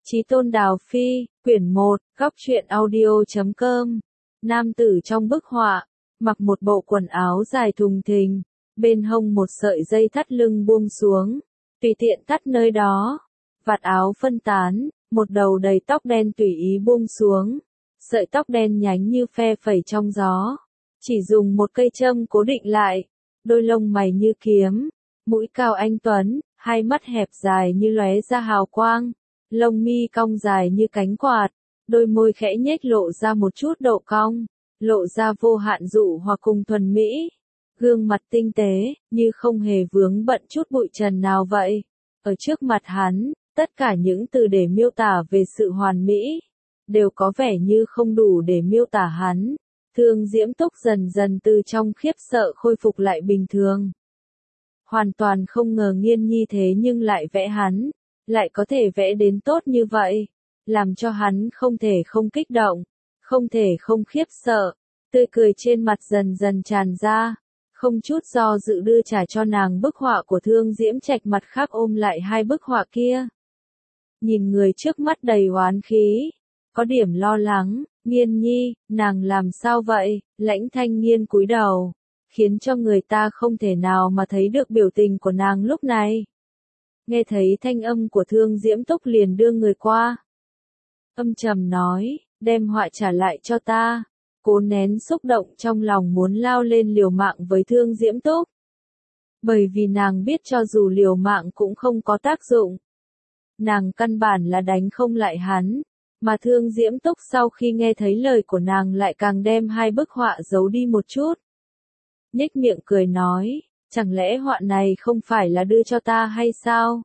Chí Tôn Đào Phi, quyển 1, góc truyện audio.com. Nam tử trong bức họa, mặc một bộ quần áo dài thùng thình, bên hông một sợi dây thắt lưng buông xuống, tùy tiện thắt nơi đó, vạt áo phân tán, một đầu đầy tóc đen tùy ý buông xuống, sợi tóc đen nhánh như phe phẩy trong gió, chỉ dùng một cây châm cố định lại, đôi lông mày như kiếm, mũi cao anh tuấn, hai mắt hẹp dài như lóe ra hào quang. Lông mi cong dài như cánh quạt, đôi môi khẽ nhếch lộ ra một chút độ cong, lộ ra vô hạn dụ hoặc cùng thuần mỹ. Gương mặt tinh tế, như không hề vướng bận chút bụi trần nào vậy. Ở trước mặt hắn, tất cả những từ để miêu tả về sự hoàn mỹ, đều có vẻ như không đủ để miêu tả hắn. Thương Diễm Túc dần dần từ trong khiếp sợ khôi phục lại bình thường. Hoàn toàn không ngờ Nghiên Nhi thế nhưng lại vẽ hắn. Lại có thể vẽ đến tốt như vậy, làm cho hắn không thể không kích động, không thể không khiếp sợ, tươi cười trên mặt dần dần tràn ra, không chút do dự đưa trả cho nàng bức họa của Thương Diễm Trạch, mặt khác ôm lại hai bức họa kia. Nhìn người trước mắt đầy oán khí, có điểm lo lắng, Nghiên Nhi, nàng làm sao vậy? Lãnh Thanh Nghiên cúi đầu, khiến cho người ta không thể nào mà thấy được biểu tình của nàng lúc này. Nghe thấy thanh âm của Thương Diễm Túc liền đưa người qua. Âm trầm nói, đem họa trả lại cho ta. Cố nén xúc động trong lòng muốn lao lên liều mạng với Thương Diễm Túc. Bởi vì nàng biết cho dù liều mạng cũng không có tác dụng. Nàng căn bản là đánh không lại hắn, mà Thương Diễm Túc sau khi nghe thấy lời của nàng lại càng đem hai bức họa giấu đi một chút. Nhếch miệng cười nói. Chẳng lẽ họa này không phải là đưa cho ta hay sao?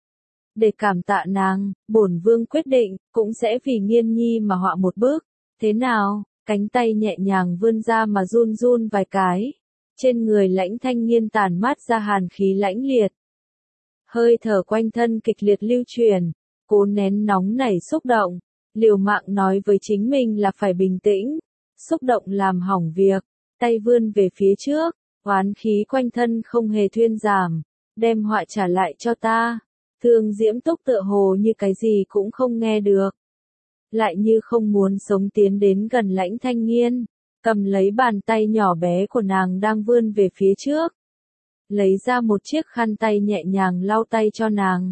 Để cảm tạ nàng, bổn vương quyết định, cũng sẽ vì Nghiên Nhi mà họa một bức. Thế nào? Cánh tay nhẹ nhàng vươn ra mà run run vài cái. Trên người Lãnh Thanh Nghiên tản mát ra hàn khí lãnh liệt. Hơi thở quanh thân kịch liệt lưu truyền, cố nén nóng nảy xúc động. Liều mạng nói với chính mình là phải bình tĩnh. Xúc động làm hỏng việc, tay vươn về phía trước. Oán khí quanh thân không hề thuyên giảm, đem họa trả lại cho ta. Thương Diễm Túc tựa hồ như cái gì cũng không nghe được. Lại như không muốn sống tiến đến gần Lãnh Thanh Nghiên, cầm lấy bàn tay nhỏ bé của nàng đang vươn về phía trước. Lấy ra một chiếc khăn tay nhẹ nhàng lau tay cho nàng.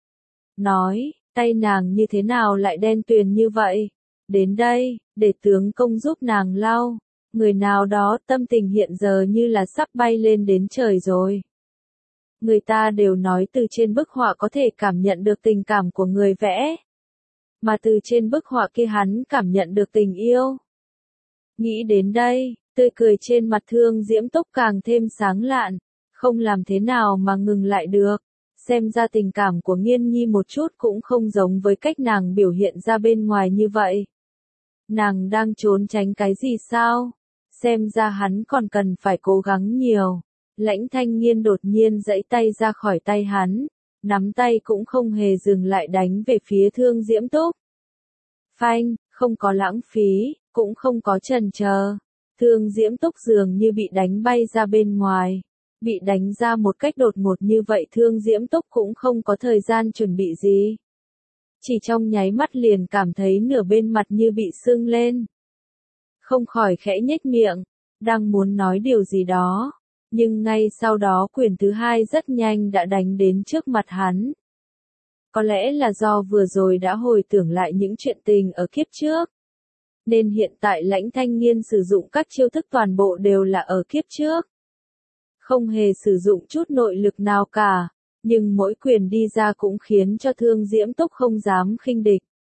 Nói, tay nàng như thế nào lại đen tuyền như vậy? Đến đây, để tướng công giúp nàng lau. Người nào đó tâm tình hiện giờ như là sắp bay lên đến trời rồi. Người ta đều nói từ trên bức họa có thể cảm nhận được tình cảm của người vẽ. Mà từ trên bức họa kia hắn cảm nhận được tình yêu. Nghĩ đến đây, tươi cười trên mặt Thương Diễm Túc càng thêm sáng lạn, không làm thế nào mà ngừng lại được. Xem ra tình cảm của Nghiên Nhi một chút cũng không giống với cách nàng biểu hiện ra bên ngoài như vậy. Nàng đang trốn tránh cái gì sao? Xem ra hắn còn cần phải cố gắng nhiều. Lãnh Thanh Nghiên đột nhiên giãy tay ra khỏi tay hắn, nắm tay cũng không hề dừng lại đánh về phía Thương Diễm Túc. Phanh, không có lãng phí, cũng không có chần chờ. Thương Diễm Túc dường như bị đánh bay ra bên ngoài. Bị đánh ra một cách đột ngột như vậy Thương Diễm Túc cũng không có thời gian chuẩn bị gì. Chỉ trong nháy mắt liền cảm thấy nửa bên mặt như bị sưng lên. Không khỏi khẽ nhếch miệng, đang muốn nói điều gì đó, nhưng ngay sau đó quyền thứ hai rất nhanh đã đánh đến trước mặt hắn. Có lẽ là do vừa rồi đã hồi tưởng lại những chuyện tình ở kiếp trước, nên hiện tại Lãnh Thanh Nghiên sử dụng các chiêu thức toàn bộ đều là ở kiếp trước. Không hề sử dụng chút nội lực nào cả, nhưng mỗi quyền đi ra cũng khiến cho Thương Diễm Túc không dám khinh địch.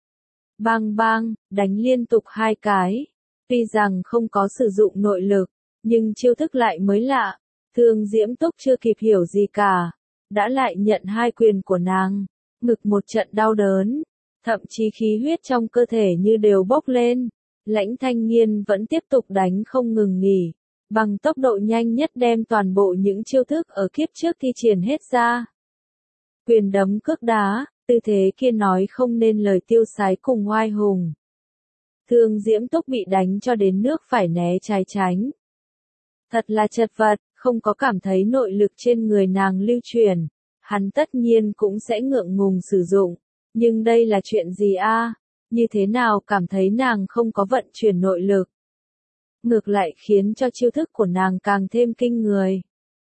Bang bang, đánh liên tục hai cái. Tuy rằng không có sử dụng nội lực, nhưng chiêu thức lại mới lạ. Thương Diễm Túc chưa kịp hiểu gì cả, đã lại nhận hai quyền của nàng, ngực một trận đau đớn, thậm chí khí huyết trong cơ thể như đều bốc lên. Lãnh Thanh Nghiên vẫn tiếp tục đánh không ngừng nghỉ, bằng tốc độ nhanh nhất đem toàn bộ những chiêu thức ở kiếp trước thi triển hết ra. Quyền đấm cước đá, tư thế kia nói không nên lời tiêu sái cùng oai hùng. Thương Diễm Túc bị đánh cho đến nước phải né trái tránh. Thật là chật vật, không có cảm thấy nội lực trên người nàng lưu truyền. Hắn tất nhiên cũng sẽ ngượng ngùng sử dụng, Nhưng đây là chuyện gì a? Như thế nào cảm thấy nàng không có vận chuyển nội lực? Ngược lại khiến cho chiêu thức của nàng càng thêm kinh người.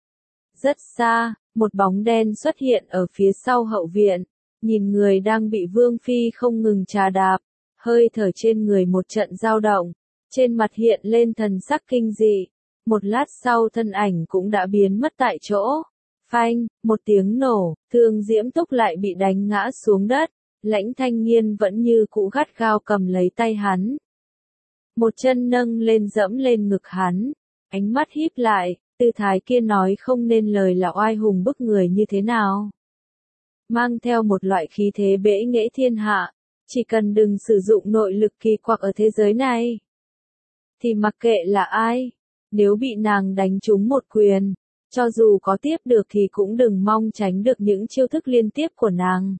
Rất xa, một bóng đen xuất hiện ở phía sau hậu viện, nhìn người đang bị Vương Phi không ngừng trà đạp, hơi thở trên người một trận dao động, trên mặt hiện lên thần sắc kinh dị, một lát sau thân ảnh cũng đã biến mất tại chỗ. Phanh, một tiếng nổ, Thương Diễm Túc lại bị đánh ngã xuống đất, Lãnh Thanh Nghiên vẫn như cũ gắt gao cầm lấy tay hắn. Một chân nâng lên dẫm lên ngực hắn, ánh mắt híp lại, tư thái kia nói không nên lời là oai hùng bức người như thế nào. Mang theo một loại khí thế bẽ nghễ thiên hạ, chỉ cần đừng sử dụng nội lực kỳ quặc ở thế giới này, thì mặc kệ là ai, nếu bị nàng đánh trúng một quyền, cho dù có tiếp được thì cũng đừng mong tránh được những chiêu thức liên tiếp của nàng.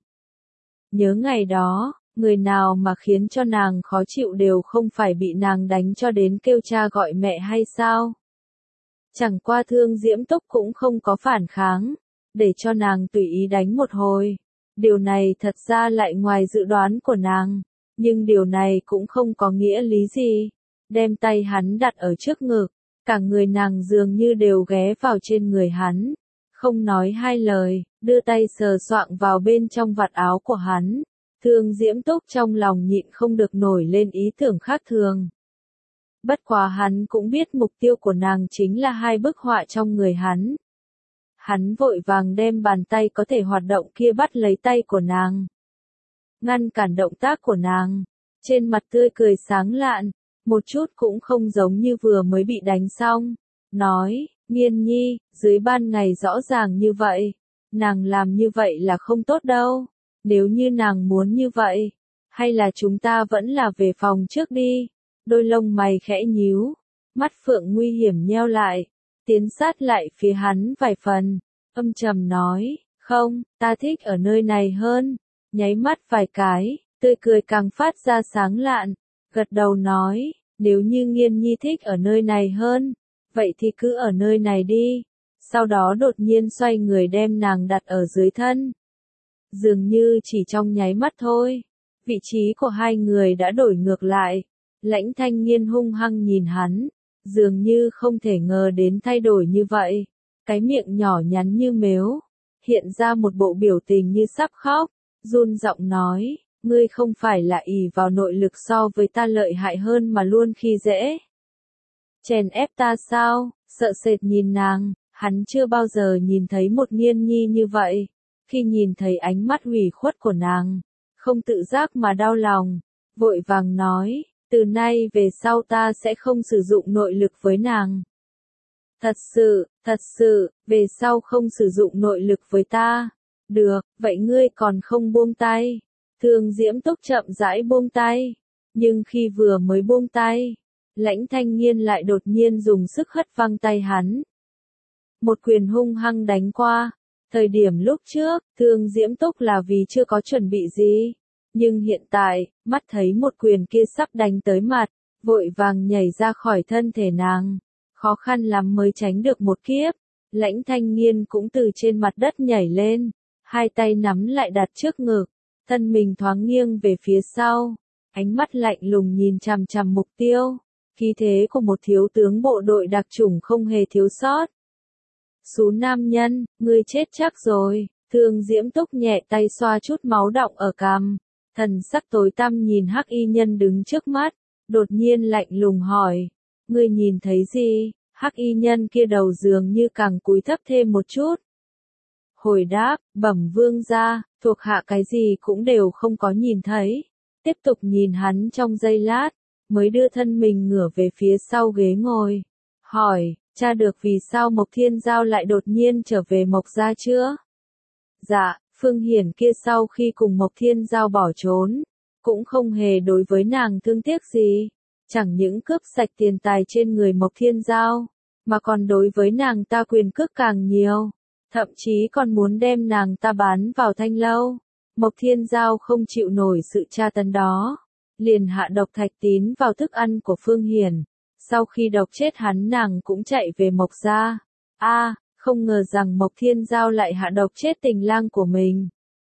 Nhớ ngày đó, người nào mà khiến cho nàng khó chịu đều không phải bị nàng đánh cho đến kêu cha gọi mẹ hay sao? Chẳng qua Thương Diễm Túc cũng không có phản kháng, để cho nàng tùy ý đánh một hồi. Điều này thật ra lại ngoài dự đoán của nàng, nhưng điều này cũng không có nghĩa lý gì. Đem tay hắn đặt ở trước ngực, cả người nàng dường như đều ghé vào trên người hắn, không nói hai lời, đưa tay sờ soạng vào bên trong vạt áo của hắn. Thương Diễm Túc trong lòng nhịn không được nổi lên ý tưởng khác thường. Bất quá hắn cũng biết mục tiêu của nàng chính là hai bức họa trong người hắn. Hắn vội vàng đem bàn tay có thể hoạt động kia bắt lấy tay của nàng, ngăn cản động tác của nàng, trên mặt tươi cười sáng lạn, một chút cũng không giống như vừa mới bị đánh xong, nói, Nghiên nhi, dưới ban ngày rõ ràng như vậy, nàng làm như vậy là không tốt đâu, nếu như nàng muốn như vậy, hay là chúng ta vẫn là về phòng trước đi. Đôi lông mày khẽ nhíu, mắt phượng nguy hiểm nheo lại, tiến sát lại phía hắn vài phần, âm trầm nói, không, ta thích ở nơi này hơn, nháy mắt vài cái, tươi cười càng phát ra sáng lạn, gật đầu nói, nếu như Nghiên nhi thích ở nơi này hơn, vậy thì cứ ở nơi này đi, sau đó đột nhiên xoay người đem nàng đặt ở dưới thân. Dường như chỉ trong nháy mắt thôi, vị trí của hai người đã đổi ngược lại. Lãnh Thanh Nghiên hung hăng nhìn hắn, dường như không thể ngờ đến thay đổi như vậy. Cái miệng nhỏ nhắn như mếu, hiện ra một bộ biểu tình như sắp khóc, run giọng nói, ngươi không phải là ỷ vào nội lực so với ta lợi hại hơn mà luôn khi dễ chèn ép ta sao? Sợ sệt nhìn nàng, hắn chưa bao giờ nhìn thấy một Nghiên nhi như vậy. Khi nhìn thấy ánh mắt ủy khuất của nàng, không tự giác mà đau lòng, vội vàng nói, từ nay về sau ta sẽ không sử dụng nội lực với nàng. Thật sự, về sau không sử dụng nội lực với ta. Được, vậy ngươi còn không buông tay. Thương Diễm Túc chậm rãi buông tay. Nhưng khi vừa mới buông tay, Lãnh Thanh Nghiên lại đột nhiên dùng sức hất văng tay hắn. Một quyền hung hăng đánh qua. Thời điểm lúc trước, Thương Diễm Túc là vì chưa có chuẩn bị gì. Nhưng hiện tại, mắt thấy một quyền kia sắp đánh tới mặt, vội vàng nhảy ra khỏi thân thể nàng. Khó khăn lắm mới tránh được một kiếp. Lãnh Thanh Nghiên cũng từ trên mặt đất nhảy lên, hai tay nắm lại đặt trước ngực, thân mình thoáng nghiêng về phía sau, ánh mắt lạnh lùng nhìn chằm chằm mục tiêu. Khí thế của một thiếu tướng bộ đội đặc chủng không hề thiếu sót. Xú nam nhân, ngươi chết chắc rồi. Thương Diễm Túc nhẹ tay xoa chút máu đọng ở cằm, thần sắc tối tăm nhìn Hắc Y Nhân đứng trước mắt, đột nhiên lạnh lùng hỏi, ngươi nhìn thấy gì? Hắc Y Nhân kia đầu dường như càng cúi thấp thêm một chút. Hồi đáp, bẩm vương gia, thuộc hạ cái gì cũng đều không có nhìn thấy. Tiếp tục nhìn hắn trong giây lát, mới đưa thân mình ngửa về phía sau ghế ngồi. Hỏi, tra được vì sao Mộc Thiên Giao lại đột nhiên trở về Mộc gia chưa? Dạ, Phương Hiển kia sau khi cùng Mộc Thiên Giao bỏ trốn, cũng không hề đối với nàng thương tiếc gì. Chẳng những cướp sạch tiền tài trên người Mộc Thiên Giao, mà còn đối với nàng ta quyền cước càng nhiều. Thậm chí còn muốn đem nàng ta bán vào thanh lâu. Mộc Thiên Giao không chịu nổi sự tra tấn đó, liền hạ độc thạch tín vào thức ăn của Phương Hiển. Sau khi độc chết hắn nàng cũng chạy về Mộc gia. Không ngờ rằng Mộc Thiên Giao lại hạ độc chết tình lang của mình.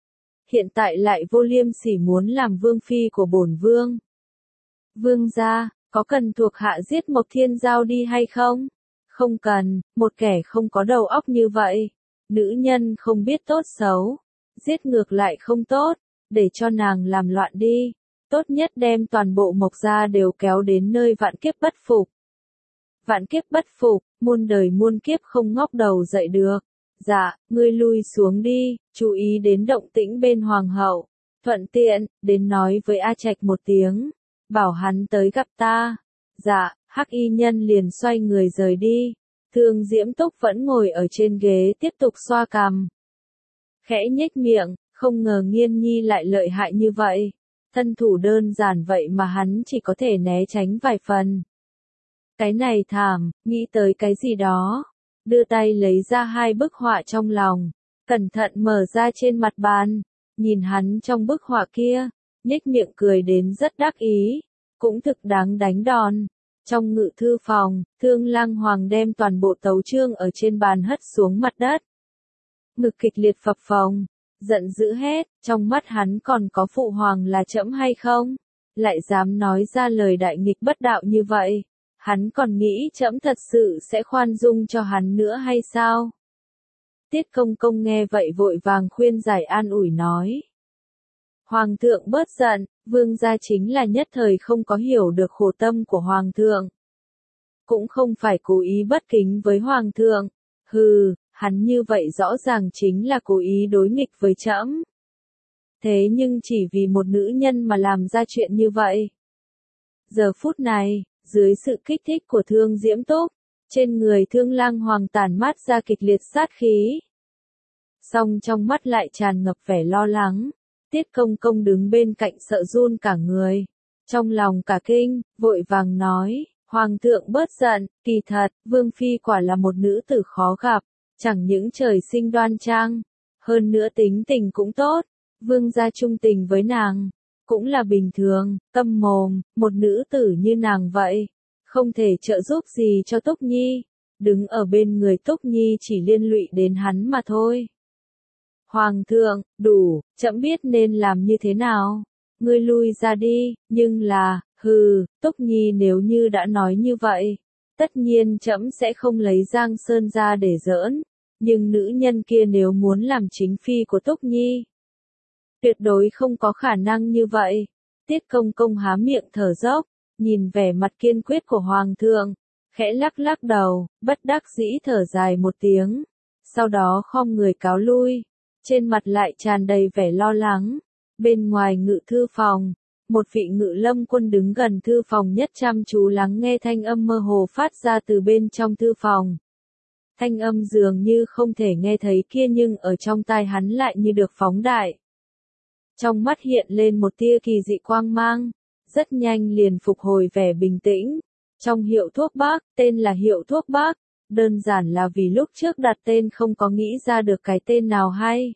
hiện tại lại vô liêm sỉ muốn làm vương phi của bổn vương. Vương gia, có cần thuộc hạ giết Mộc Thiên Giao đi hay không? Không cần, một kẻ không có đầu óc như vậy. Nữ nhân không biết tốt xấu. Giết ngược lại không tốt, để cho nàng làm loạn đi. Tốt nhất đem toàn bộ Mộc gia đều kéo đến nơi vạn kiếp bất phục. Vạn kiếp bất phục, muôn đời muôn kiếp không ngóc đầu dậy được. Dạ, ngươi lui xuống đi, chú ý đến động tĩnh bên hoàng hậu. Thuận tiện, đến nói với A Trạch một tiếng. Bảo hắn tới gặp ta. Dạ, Hắc y nhân liền xoay người rời đi. Thương Diễm Túc vẫn ngồi ở trên ghế tiếp tục xoa cằm. Khẽ nhếch miệng, không ngờ Nghiên Nhi lại lợi hại như vậy. Thân thủ đơn giản vậy mà hắn chỉ có thể né tránh vài phần. Cái này thảm, nghĩ tới cái gì đó. Đưa tay lấy ra 2 bức họa trong lòng. Cẩn thận mở ra trên mặt bàn. Nhìn hắn trong bức họa kia. Nhếch miệng cười đến rất đắc ý. Cũng thực đáng đánh đòn. Trong ngự thư phòng, Thương Lang Hoàng đem toàn bộ tấu chương ở trên bàn hất xuống mặt đất. Ngực kịch liệt phập phồng. Giận dữ hết, trong mắt hắn còn có phụ hoàng là trẫm hay không? Lại dám nói ra lời đại nghịch bất đạo như vậy. Hắn còn nghĩ trẫm thật sự sẽ khoan dung cho hắn nữa hay sao? Tiết Công Công nghe vậy vội vàng khuyên giải an ủi nói. Hoàng thượng bớt giận, vương gia chính là nhất thời không có hiểu được khổ tâm của hoàng thượng. Cũng không phải cố ý bất kính với hoàng thượng. Hừ, hắn như vậy rõ ràng chính là cố ý đối nghịch với trẫm. Thế nhưng chỉ vì một nữ nhân mà làm ra chuyện như vậy. Giờ phút này, dưới sự kích thích của Thương Diễm Túc, trên người Thương Lang Hoàng tản mát ra kịch liệt sát khí. Song trong mắt lại tràn ngập vẻ lo lắng. Tiết Công Công đứng bên cạnh sợ run cả người. Trong lòng cả kinh, vội vàng nói, Hoàng thượng bớt giận, kỳ thật, Vương Phi quả là một nữ tử khó gặp, chẳng những trời sinh đoan trang, hơn nữa tính tình cũng tốt, Vương gia trung tình với nàng, cũng là bình thường, câm mồm, một nữ tử như nàng vậy, không thể trợ giúp gì cho Túc Nhi, đứng ở bên người Túc Nhi chỉ liên lụy đến hắn mà thôi. Hoàng thượng, đủ, trẫm biết nên làm như thế nào. Ngươi lui ra đi, nhưng là, hừ, Túc Nhi nếu như đã nói như vậy, tất nhiên trẫm sẽ không lấy Giang Sơn ra để giỡn, nhưng nữ nhân kia nếu muốn làm chính phi của Túc Nhi, tuyệt đối không có khả năng như vậy. Tiết Công Công há miệng thở dốc, nhìn vẻ mặt kiên quyết của Hoàng thượng, khẽ lắc lắc đầu, bất đắc dĩ thở dài một tiếng, sau đó khom người cáo lui. Trên mặt lại tràn đầy vẻ lo lắng. Bên ngoài ngự thư phòng, một vị ngự lâm quân đứng gần thư phòng nhất chăm chú lắng nghe thanh âm mơ hồ phát ra từ bên trong thư phòng. Thanh âm dường như không thể nghe thấy kia nhưng ở trong tai hắn lại như được phóng đại. Trong mắt hiện lên một tia kỳ dị quang mang, rất nhanh liền phục hồi vẻ bình tĩnh. Trong hiệu thuốc Bắc, tên là hiệu thuốc Bắc. Đơn giản là vì lúc trước đặt tên không có nghĩ ra được cái tên nào hay.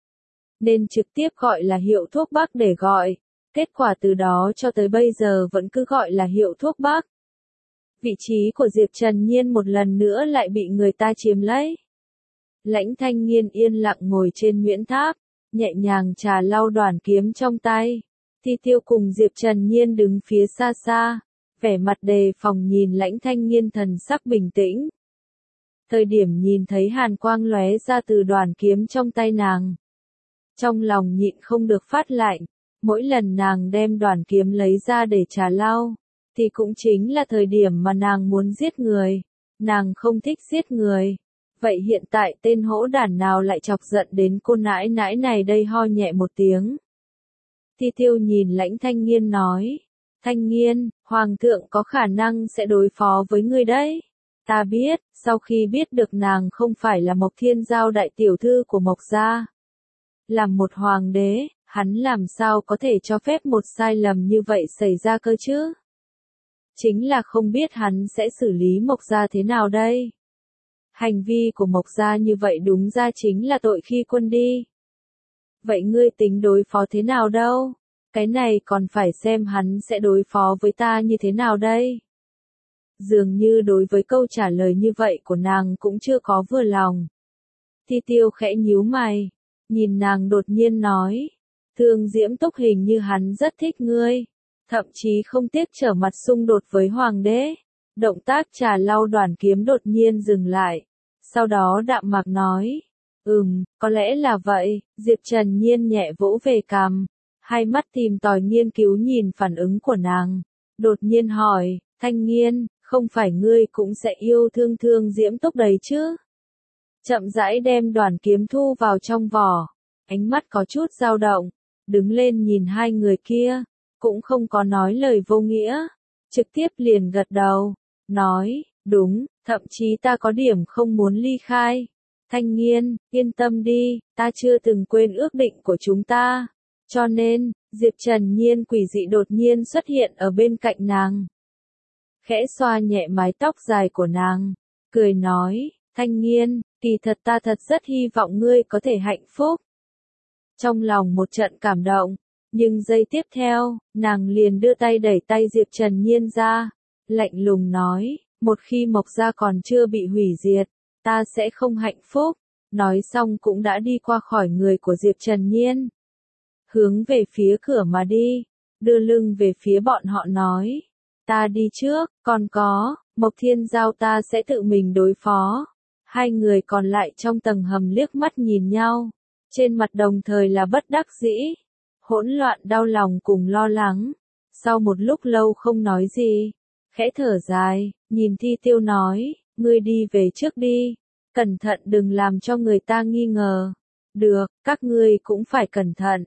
Nên trực tiếp gọi là hiệu thuốc Bắc để gọi. Kết quả từ đó cho tới bây giờ vẫn cứ gọi là hiệu thuốc Bắc. Vị trí của Diệp Trần Nhiên một lần nữa lại bị người ta chiếm lấy. Lãnh Thanh Nghiên yên lặng ngồi trên Nguyễn Tháp, nhẹ nhàng trà lau đoản kiếm trong tay. Thi Tiêu cùng Diệp Trần Nhiên đứng phía xa xa, vẻ mặt đề phòng nhìn Lãnh Thanh Nghiên thần sắc bình tĩnh. Thời điểm nhìn thấy hàn quang lóe ra từ đoản kiếm trong tay nàng, trong lòng nhịn không được phát lạnh, mỗi lần nàng đem đoản kiếm lấy ra để trà lau, thì cũng chính là thời điểm mà nàng muốn giết người, nàng không thích giết người. Vậy hiện tại tên hỗn đản nào lại chọc giận đến cô nãi nãi này đây, ho nhẹ một tiếng. Thi Tiêu nhìn Lãnh Thanh Nghiên nói, Thanh Nghiên, Hoàng thượng có khả năng sẽ đối phó với ngươi đấy. Ta biết, sau khi biết được nàng không phải là Mộc Thiên Giao đại tiểu thư của Mộc gia. Làm một hoàng đế, hắn làm sao có thể cho phép một sai lầm như vậy xảy ra cơ chứ? Chính là không biết hắn sẽ xử lý Mộc gia thế nào đây? Hành vi của Mộc gia như vậy đúng ra chính là tội khi quân đi. Vậy ngươi tính đối phó thế nào đâu? Cái này còn phải xem hắn sẽ đối phó với ta như thế nào đây? Dường như đối với câu trả lời như vậy của nàng cũng chưa có vừa lòng. Thi Tiêu khẽ nhíu mày, nhìn nàng đột nhiên nói, Thương Diễm Túc hình như hắn rất thích ngươi, thậm chí không tiếc trở mặt xung đột với hoàng đế. Động tác trà lau đoàn kiếm đột nhiên dừng lại, sau đó đạm mạc nói, có lẽ là vậy. Diệp Trần Nhiên nhẹ vỗ về cằm, hai mắt tìm tòi nghiên cứu nhìn phản ứng của nàng, đột nhiên hỏi, Thanh Nghiên, không phải ngươi cũng sẽ yêu thương Thương Diễm Túc đấy chứ? Chậm rãi đem đoàn kiếm thu vào trong vỏ, ánh mắt có chút dao động, đứng lên nhìn hai người kia, cũng không có nói lời vô nghĩa, trực tiếp liền gật đầu, nói, đúng, thậm chí ta có điểm không muốn ly khai. Thanh Nghiên, yên tâm đi, ta chưa từng quên ước định của chúng ta. Cho nên, Diệp Trần Nhiên quỷ dị đột nhiên xuất hiện ở bên cạnh nàng. Khẽ xoa nhẹ mái tóc dài của nàng, cười nói, Thanh Nghiên, kỳ thật ta thật rất hy vọng ngươi có thể hạnh phúc. Trong lòng một trận cảm động, nhưng giây tiếp theo, nàng liền đưa tay đẩy tay Diệp Trần Nhiên ra, lạnh lùng nói, một khi Mộc gia còn chưa bị hủy diệt, ta sẽ không hạnh phúc. Nói xong cũng đã đi qua khỏi người của Diệp Trần Nhiên, hướng về phía cửa mà đi, đưa lưng về phía bọn họ nói, ta đi trước, còn có, Mộc Thiên Giao ta sẽ tự mình đối phó. Hai người còn lại trong tầng hầm liếc mắt nhìn nhau, trên mặt đồng thời là bất đắc dĩ, hỗn loạn đau lòng cùng lo lắng. Sau một lúc lâu không nói gì, khẽ thở dài, nhìn Thi Tiêu nói, ngươi đi về trước đi, cẩn thận đừng làm cho người ta nghi ngờ. Được, các ngươi cũng phải cẩn thận.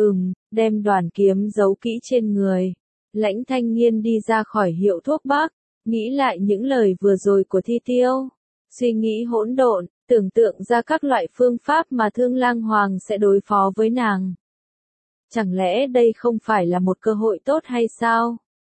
Đem đoàn kiếm giấu kỹ trên người. Lãnh Thanh Nghiên đi ra khỏi hiệu thuốc bắc, nghĩ lại những lời vừa rồi của Thi Tiêu. Suy nghĩ hỗn độn, tưởng tượng ra các loại phương pháp mà Thương Lang Hoàng sẽ đối phó với nàng. Chẳng lẽ đây không phải là một cơ hội tốt hay sao?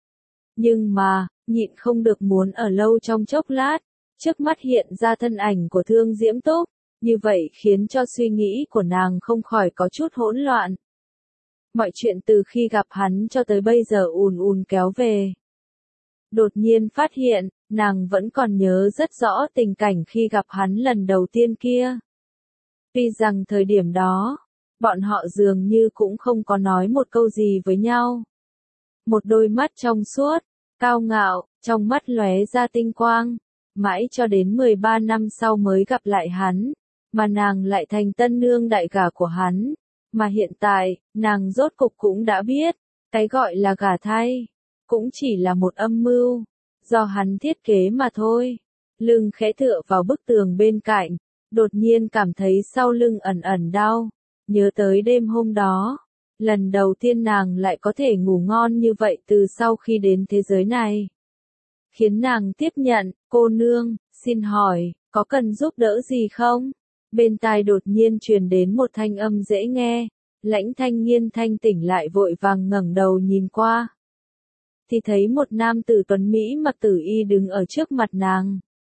Nhưng mà, nhịn không được muốn ở lâu trong chốc lát, trước mắt hiện ra thân ảnh của Thương Diễm Túc, như vậy khiến cho suy nghĩ của nàng không khỏi có chút hỗn loạn. Mọi chuyện từ khi gặp hắn cho tới bây giờ ùn ùn kéo về. Đột nhiên phát hiện, nàng vẫn còn nhớ rất rõ tình cảnh khi gặp hắn lần đầu tiên kia. Tuy rằng thời điểm đó, bọn họ dường như cũng không có nói một câu gì với nhau. Một đôi mắt trong suốt, cao ngạo, trong mắt lóe ra tinh quang, mãi cho đến 13 năm sau mới gặp lại hắn, mà nàng lại thành tân nương đại gả của hắn. Mà hiện tại, nàng rốt cục cũng đã biết, cái gọi là gả thay, cũng chỉ là một âm mưu, do hắn thiết kế mà thôi. Lưng khẽ tựa vào bức tường bên cạnh, đột nhiên cảm thấy sau lưng ẩn ẩn đau, nhớ tới đêm hôm đó. Lần đầu tiên nàng lại có thể ngủ ngon như vậy từ sau khi đến thế giới này. Khiến nàng tiếp nhận, cô nương, xin hỏi, có cần giúp đỡ gì không? Bên tai đột nhiên truyền đến một thanh âm dễ nghe, Lãnh Thanh Nghiên thanh tỉnh lại vội vàng ngẩng đầu nhìn qua. Thì thấy một nam tử tuấn Mỹ mặc tử y đứng ở trước mặt nàng.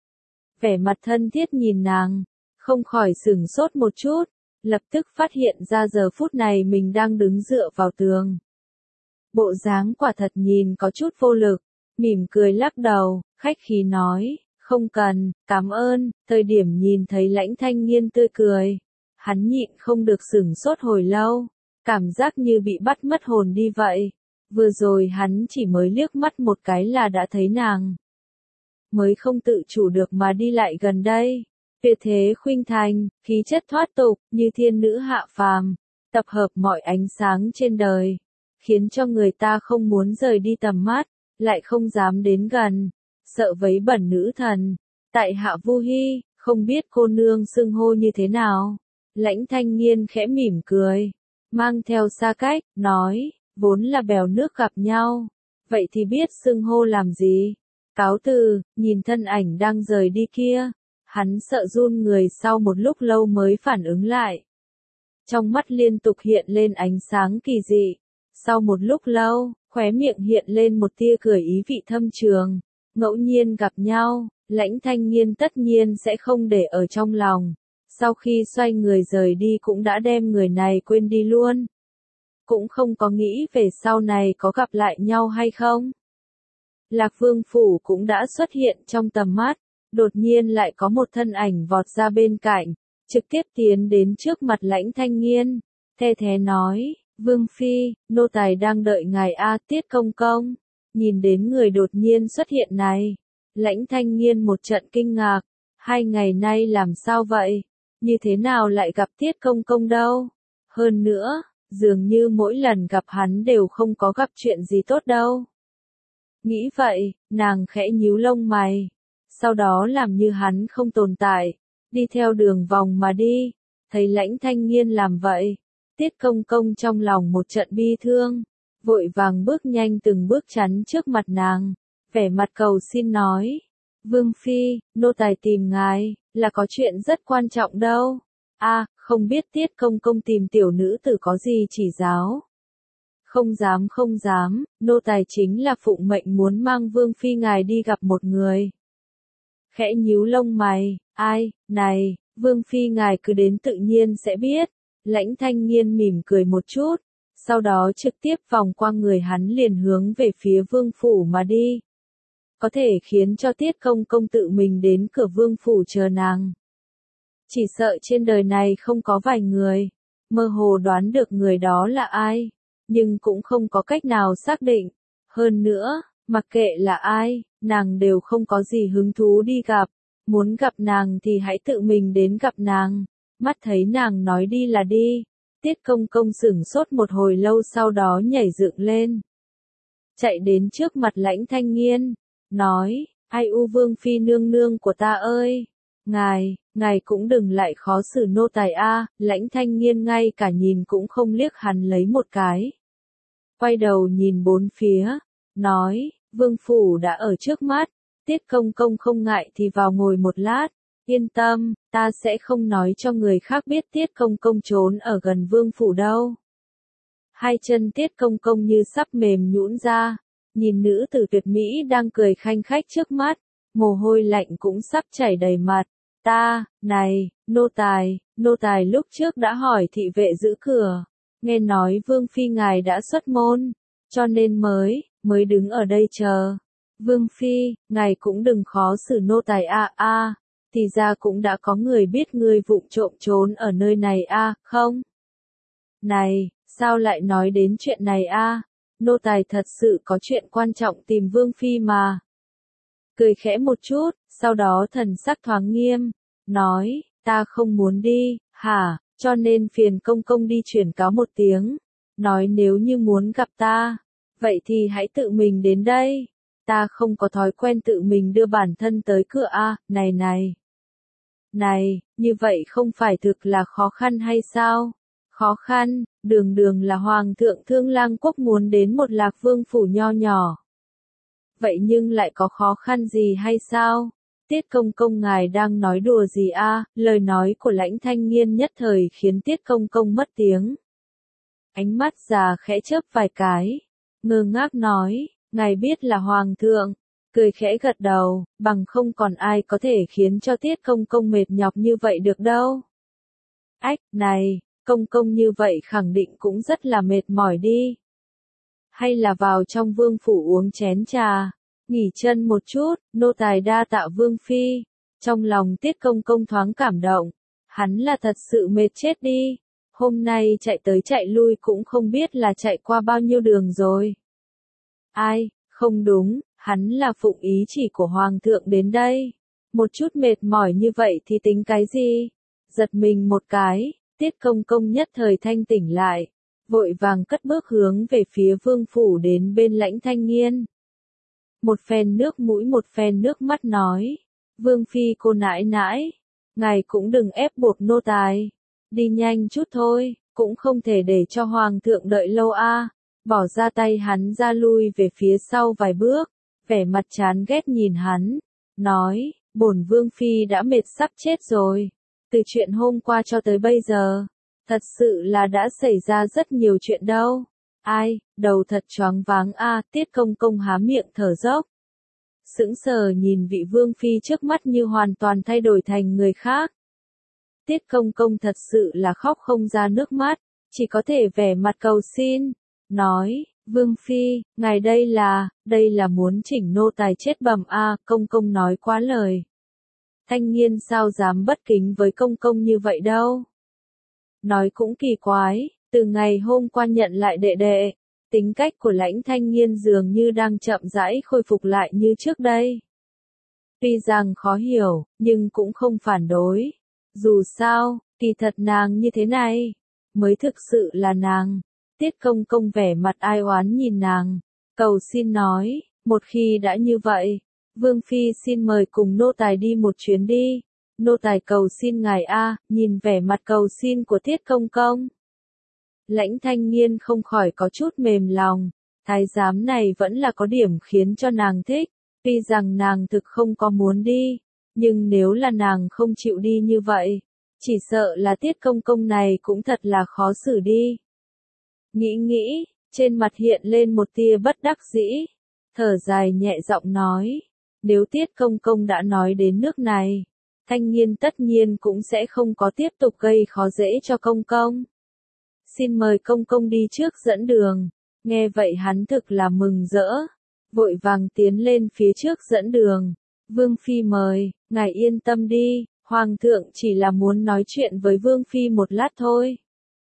Vẻ mặt thân thiết nhìn nàng, không khỏi sửng sốt một chút, lập tức phát hiện ra giờ phút này mình đang đứng dựa vào tường. Bộ dáng quả thật nhìn có chút vô lực, mỉm cười lắc đầu, khách khí nói, không cần, cảm ơn. Thời điểm nhìn thấy Lãnh Thanh Nghiên tươi cười, hắn nhịn không được sửng sốt hồi lâu, cảm giác như bị bắt mất hồn đi vậy. Vừa rồi hắn chỉ mới liếc mắt một cái là đã thấy nàng, mới không tự chủ được mà đi lại gần đây. Tuyệt thế khuynh thành, khí chất thoát tục, như thiên nữ hạ phàm, tập hợp mọi ánh sáng trên đời, khiến cho người ta không muốn rời đi tầm mắt, lại không dám đến gần, sợ vấy bẩn nữ thần. Tại hạ Vu Hi, không biết cô nương xưng hô như thế nào? Lãnh Thanh Nghiên khẽ mỉm cười, mang theo xa cách, nói, vốn là bèo nước gặp nhau, vậy thì biết xưng hô làm gì? Cáo từ. Nhìn thân ảnh đang rời đi kia, hắn sợ run người, sau một lúc lâu mới phản ứng lại. Trong mắt liên tục hiện lên ánh sáng kỳ dị. Sau một lúc lâu, khóe miệng hiện lên một tia cười ý vị thâm trường. Ngẫu nhiên gặp nhau, Lãnh Thanh Nghiên tất nhiên sẽ không để ở trong lòng. Sau khi xoay người rời đi cũng đã đem người này quên đi luôn. Cũng không có nghĩ về sau này có gặp lại nhau hay không. Lạc Vương Phủ cũng đã xuất hiện trong tầm mắt. Đột nhiên lại có một thân ảnh vọt ra bên cạnh, trực tiếp tiến đến trước mặt Lãnh Thanh Nghiên, the thé nói, Vương phi, nô tài đang đợi ngài a. Tiết công công. Nhìn đến người đột nhiên xuất hiện này, Lãnh Thanh Nghiên một trận kinh ngạc, 2 ngày nay làm sao vậy? Như thế nào lại gặp Tiết công công đâu? Hơn nữa, dường như mỗi lần gặp hắn đều không có gặp chuyện gì tốt đâu. Nghĩ vậy, nàng khẽ nhíu lông mày, sau đó làm như hắn không tồn tại, đi theo đường vòng mà đi. Thấy Lãnh Thanh Nghiên làm vậy, Tiết công công trong lòng một trận bi thương, vội vàng bước nhanh từng bước chắn trước mặt nàng, vẻ mặt cầu xin nói: Vương phi, nô tài tìm ngài, là có chuyện rất quan trọng đâu. A, không biết Tiết công công tìm tiểu nữ tử có gì chỉ giáo. Không dám không dám, nô tài chính là phụng mệnh muốn mang Vương phi ngài đi gặp một người. Khẽ nhíu lông mày, ai, này, Vương phi ngài cứ đến tự nhiên sẽ biết. Lãnh Thanh Nghiên mỉm cười một chút, sau đó trực tiếp vòng qua người hắn liền hướng về phía vương phủ mà đi. Có thể khiến cho Tiết công công tự mình đến cửa vương phủ chờ nàng. Chỉ sợ trên đời này không có vài người, mơ hồ đoán được người đó là ai, nhưng cũng không có cách nào xác định. Hơn nữa, mặc kệ là ai, nàng đều không có gì hứng thú đi gặp. Muốn gặp nàng thì hãy tự mình đến gặp nàng. Mắt thấy nàng nói đi là đi, Tiết công công sửng sốt một hồi lâu sau đó nhảy dựng lên. Chạy đến trước mặt Lãnh Thanh Nghiên, nói: Ai u Vương phi nương nương của ta ơi! Ngài cũng đừng lại khó xử nô tài a. Lãnh Thanh Nghiên ngay cả nhìn cũng không liếc hắn lấy một cái. Quay đầu nhìn bốn phía, nói: Vương phủ đã ở trước mắt, Tiết công công không ngại thì vào ngồi một lát. Yên tâm, ta sẽ không nói cho người khác biết Tiết công công trốn ở gần vương phủ đâu. Hai chân Tiết công công như sắp mềm nhũn ra, nhìn nữ tử tuyệt mỹ đang cười khanh khách trước mắt, mồ hôi lạnh cũng sắp chảy đầy mặt. Này, nô tài lúc trước đã hỏi thị vệ giữ cửa, nghe nói Vương phi ngài đã xuất môn, cho nên mới đứng ở đây chờ. Vương phi, ngài cũng đừng khó xử nô tài a. Thì ra cũng đã có người biết ngươi vụng trộm trốn ở nơi này a, không? Này, sao lại nói đến chuyện này a? Nô tài thật sự có chuyện quan trọng tìm Vương phi mà. Cười khẽ một chút, sau đó thần sắc thoáng nghiêm, nói: Ta không muốn đi, hả? Cho nên phiền công công đi truyền cáo một tiếng, nói nếu như muốn gặp ta, vậy thì hãy tự mình đến đây. Ta không có thói quen tự mình đưa bản thân tới cửa a. Này, như vậy không phải thực là khó khăn hay sao? Khó khăn, đường là Hoàng thượng Thương Lang Quốc muốn đến một Lạc Vương phủ nho nhỏ. Vậy nhưng lại có khó khăn gì hay sao? Tiết công công ngài đang nói đùa gì a? Lời nói của Lãnh Thanh Nghiên nhất thời khiến Tiết công công mất tiếng. Ánh mắt già khẽ chớp vài cái, ngơ ngác nói: Ngài biết là Hoàng thượng. Cười khẽ gật đầu, bằng không còn ai có thể khiến cho Tiết công công mệt nhọc như vậy được đâu. Này, công công như vậy khẳng định cũng rất là mệt mỏi đi. Hay là vào trong vương phủ uống chén trà, nghỉ chân một chút, nô tài đa tạ Vương phi. Trong lòng Tiết công công thoáng cảm động, hắn là thật sự mệt chết đi. Hôm nay chạy tới chạy lui cũng không biết là chạy qua bao nhiêu đường rồi. Ai, không đúng, hắn là phụng ý chỉ của Hoàng thượng đến đây. Một chút mệt mỏi như vậy thì tính cái gì? Giật mình một cái, Tiết công công nhất thời thanh tỉnh lại, vội vàng cất bước hướng về phía vương phủ đến bên Lãnh Thanh Nghiên. Một phen nước mũi một phen nước mắt nói: Vương phi cô nãi nãi, ngài cũng đừng ép buộc nô tài. Đi nhanh chút thôi, cũng không thể để cho Hoàng thượng đợi lâu a. Bỏ ra tay hắn ra lui về phía sau vài bước, vẻ mặt chán ghét nhìn hắn, nói: Bổn Vương phi đã mệt sắp chết rồi. Từ chuyện hôm qua cho tới bây giờ, thật sự là đã xảy ra rất nhiều chuyện đâu. Ai, đầu thật choáng váng a. Tiết công công há miệng thở dốc, sững sờ nhìn vị Vương phi trước mắt như hoàn toàn thay đổi thành người khác. Tiết công công thật sự là khóc không ra nước mắt, chỉ có thể vẻ mặt cầu xin, nói: Vương phi, ngài đây là muốn chỉnh nô tài chết bầm a. Công công nói quá lời. Thanh Nghiên sao dám bất kính với công công như vậy đâu. Nói cũng kỳ quái, Từ ngày hôm qua nhận lại đệ đệ, tính cách của Lãnh Thanh Nghiên dường như đang chậm rãi khôi phục lại như trước đây. Tuy rằng khó hiểu, nhưng cũng không phản đối. Dù sao, kỳ thật nàng như thế này, mới thực sự là nàng. Tiết Công Công vẻ mặt ai oán nhìn nàng, cầu xin nói, một khi đã như vậy, Vương Phi xin mời cùng nô tài đi một chuyến đi. Nô tài cầu xin ngài a. Nhìn vẻ mặt cầu xin của Tiết Công Công. Lãnh Thanh Nghiên không khỏi có chút mềm lòng, thái giám này vẫn là có điểm khiến cho nàng thích, tuy rằng nàng thực không có muốn đi, nhưng nếu là nàng không chịu đi như vậy, chỉ sợ là Tiết Công Công này cũng thật là khó xử đi. Nghĩ, trên mặt hiện lên một tia bất đắc dĩ, thở dài nhẹ giọng nói, nếu Tiết Công Công đã nói đến nước này, Thanh Nghiên tất nhiên cũng sẽ không có tiếp tục gây khó dễ cho Công Công. Xin mời Công Công đi trước dẫn đường. Nghe vậy hắn thực là mừng rỡ, vội vàng tiến lên phía trước dẫn đường. Vương Phi mời, ngài yên tâm đi, Hoàng thượng chỉ là muốn nói chuyện với Vương Phi một lát thôi.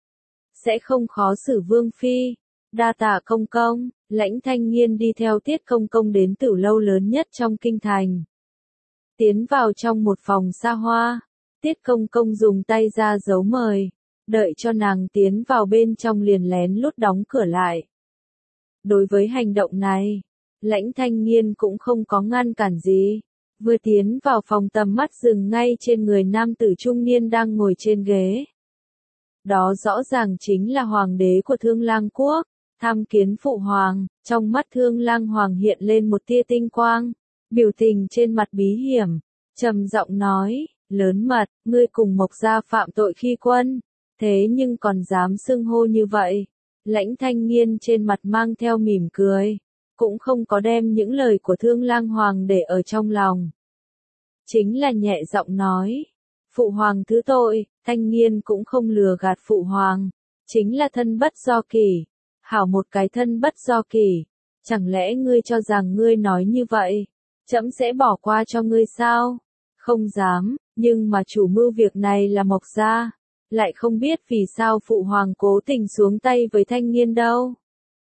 Sẽ không khó xử Vương Phi. Đa tạ Công Công. Lãnh Thanh Nghiên đi theo Tiết Công Công đến tử lâu lớn nhất trong kinh thành. Tiến vào trong một phòng xa hoa, Tiết Công Công dùng tay ra dấu mời, đợi cho nàng tiến vào bên trong liền lén lút đóng cửa lại. Đối với hành động này, Lãnh Thanh Nghiên cũng không có ngăn cản gì. Vừa tiến vào phòng tầm mắt dừng ngay trên người nam tử trung niên đang ngồi trên ghế. Đó rõ ràng chính là hoàng đế của Thương Lang Quốc, tham kiến phụ hoàng. Trong mắt Thương Lang Hoàng hiện lên một tia tinh quang, biểu tình trên mặt bí hiểm, trầm giọng nói, lớn mật, ngươi cùng Mộc gia phạm tội khi quân, thế nhưng còn dám xưng hô như vậy. Lãnh Thanh Nghiên trên mặt mang theo mỉm cười, cũng không có đem những lời của Thương Lang Hoàng để ở trong lòng. Chính là nhẹ giọng nói, phụ hoàng thứ tội. Thanh Nghiên cũng không lừa gạt phụ hoàng, chính là thân bất do kỷ. Hảo một cái thân bất do kỷ, chẳng lẽ ngươi cho rằng ngươi nói như vậy, trẫm sẽ bỏ qua cho ngươi sao? Không dám, nhưng mà chủ mưu việc này là Mộc gia, lại không biết vì sao phụ hoàng cố tình xuống tay với Thanh Nghiên đâu.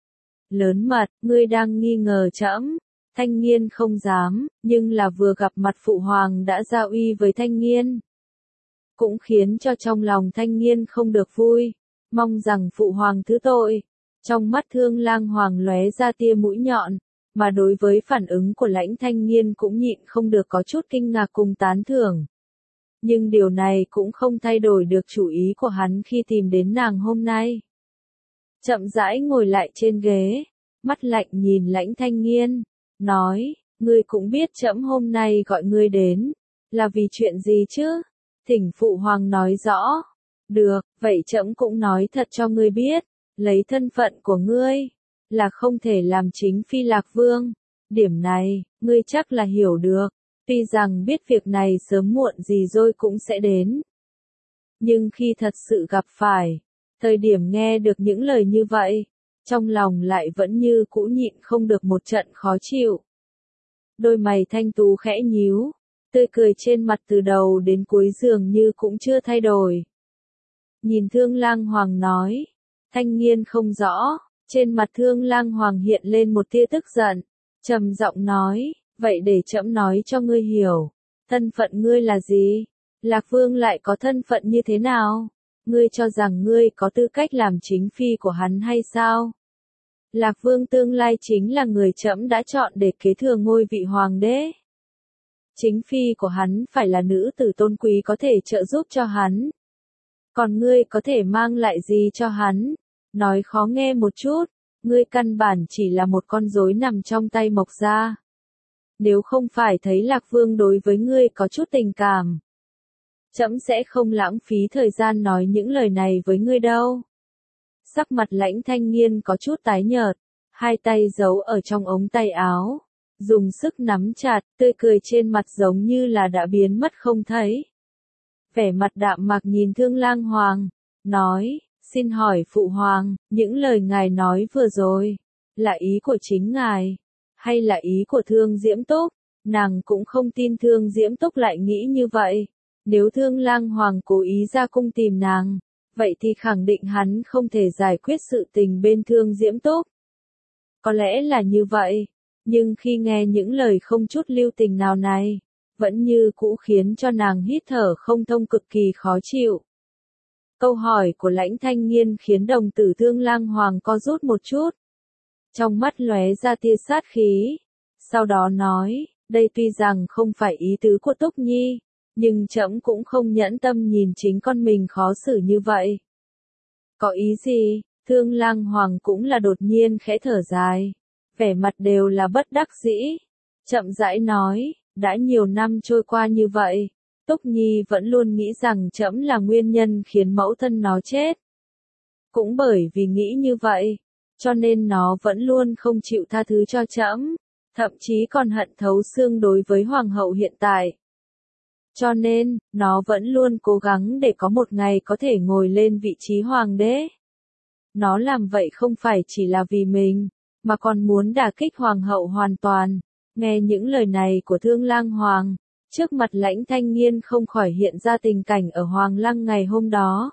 Lớn mật, ngươi đang nghi ngờ trẫm. Thanh Nghiên không dám, nhưng là vừa gặp mặt phụ hoàng đã ra uy với Thanh Nghiên, cũng khiến cho trong lòng Thanh Nghiên không được vui, mong rằng phụ hoàng thứ tội. Trong mắt Thương Lang Hoàng lóe ra tia mũi nhọn, mà đối với phản ứng của Lãnh Thanh Nghiên cũng nhịn không được có chút kinh ngạc cùng tán thưởng. Nhưng điều này cũng không thay đổi được chủ ý của hắn khi tìm đến nàng hôm nay. Chậm rãi ngồi lại trên ghế, mắt lạnh nhìn Lãnh Thanh Nghiên, nói, ngươi cũng biết trẫm hôm nay gọi ngươi đến, là vì chuyện gì chứ? Thỉnh phụ hoàng nói rõ. Được, vậy trẫm cũng nói thật cho ngươi biết, lấy thân phận của ngươi, là không thể làm chính phi Lạc Vương. Điểm này, ngươi chắc là hiểu được, tuy rằng biết việc này sớm muộn gì rồi cũng sẽ đến. Nhưng khi thật sự gặp phải, thời điểm nghe được những lời như vậy, trong lòng lại vẫn như cũ nhịn không được một trận khó chịu. Đôi mày thanh tú khẽ nhíu, tươi cười trên mặt từ đầu đến cuối dường như cũng chưa thay đổi. Nhìn Thương Lang Hoàng nói, Thanh Nghiên không rõ, trên mặt Thương Lang Hoàng hiện lên một tia tức giận, trầm giọng nói, vậy để trẫm nói cho ngươi hiểu, thân phận ngươi là gì? Lạc Vương lại có thân phận như thế nào? Ngươi cho rằng ngươi có tư cách làm chính phi của hắn hay sao? Lạc Vương tương lai chính là người trẫm đã chọn để kế thừa ngôi vị hoàng đế. Chính phi của hắn phải là nữ tử tôn quý có thể trợ giúp cho hắn. Còn ngươi có thể mang lại gì cho hắn? Nói khó nghe một chút, ngươi căn bản chỉ là một con rối nằm trong tay Mộc gia. Nếu không phải thấy Lạc Vương đối với ngươi có chút tình cảm, trẫm sẽ không lãng phí thời gian nói những lời này với ngươi đâu. Sắc mặt Lãnh Thanh Nghiên có chút tái nhợt, hai tay giấu ở trong ống tay áo, dùng sức nắm chặt, tươi cười trên mặt giống như là đã biến mất không thấy. Vẻ mặt đạm mạc nhìn Thương Lang Hoàng, nói, xin hỏi phụ hoàng, những lời ngài nói vừa rồi, là ý của chính ngài, hay là ý của Thương Diễm Túc? Nàng cũng không tin Thương Diễm Túc lại nghĩ như vậy. Nếu Thương Lang Hoàng cố ý ra cung tìm nàng, vậy thì khẳng định hắn không thể giải quyết sự tình bên Thương Diễm Túc. Có lẽ là như vậy, nhưng khi nghe những lời không chút lưu tình nào này, vẫn như cũ khiến cho nàng hít thở không thông, cực kỳ khó chịu. Câu hỏi của Lãnh Thanh Nghiên khiến đồng tử Thương Lang Hoàng co rút một chút. Trong mắt lóe ra tia sát khí. Sau đó nói, đây tuy rằng không phải ý tứ của Túc Nhi, nhưng trẫm cũng không nhẫn tâm nhìn chính con mình khó xử như vậy. Có ý gì? Thương Lang Hoàng cũng là đột nhiên khẽ thở dài. Vẻ mặt đều là bất đắc dĩ. Chậm rãi nói, đã nhiều năm trôi qua như vậy, Túc Nhi vẫn luôn nghĩ rằng trẫm là nguyên nhân khiến mẫu thân nó chết. Cũng bởi vì nghĩ như vậy, cho nên nó vẫn luôn không chịu tha thứ cho trẫm, thậm chí còn hận thấu xương đối với hoàng hậu hiện tại. Cho nên, nó vẫn luôn cố gắng để có một ngày có thể ngồi lên vị trí hoàng đế. Nó làm vậy không phải chỉ là vì mình, mà còn muốn đả kích hoàng hậu hoàn toàn. Nghe những lời này của Thương Lang Hoàng, trước mặt Lãnh Thanh Nghiên không khỏi hiện ra tình cảnh ở Hoàng Lăng ngày hôm đó.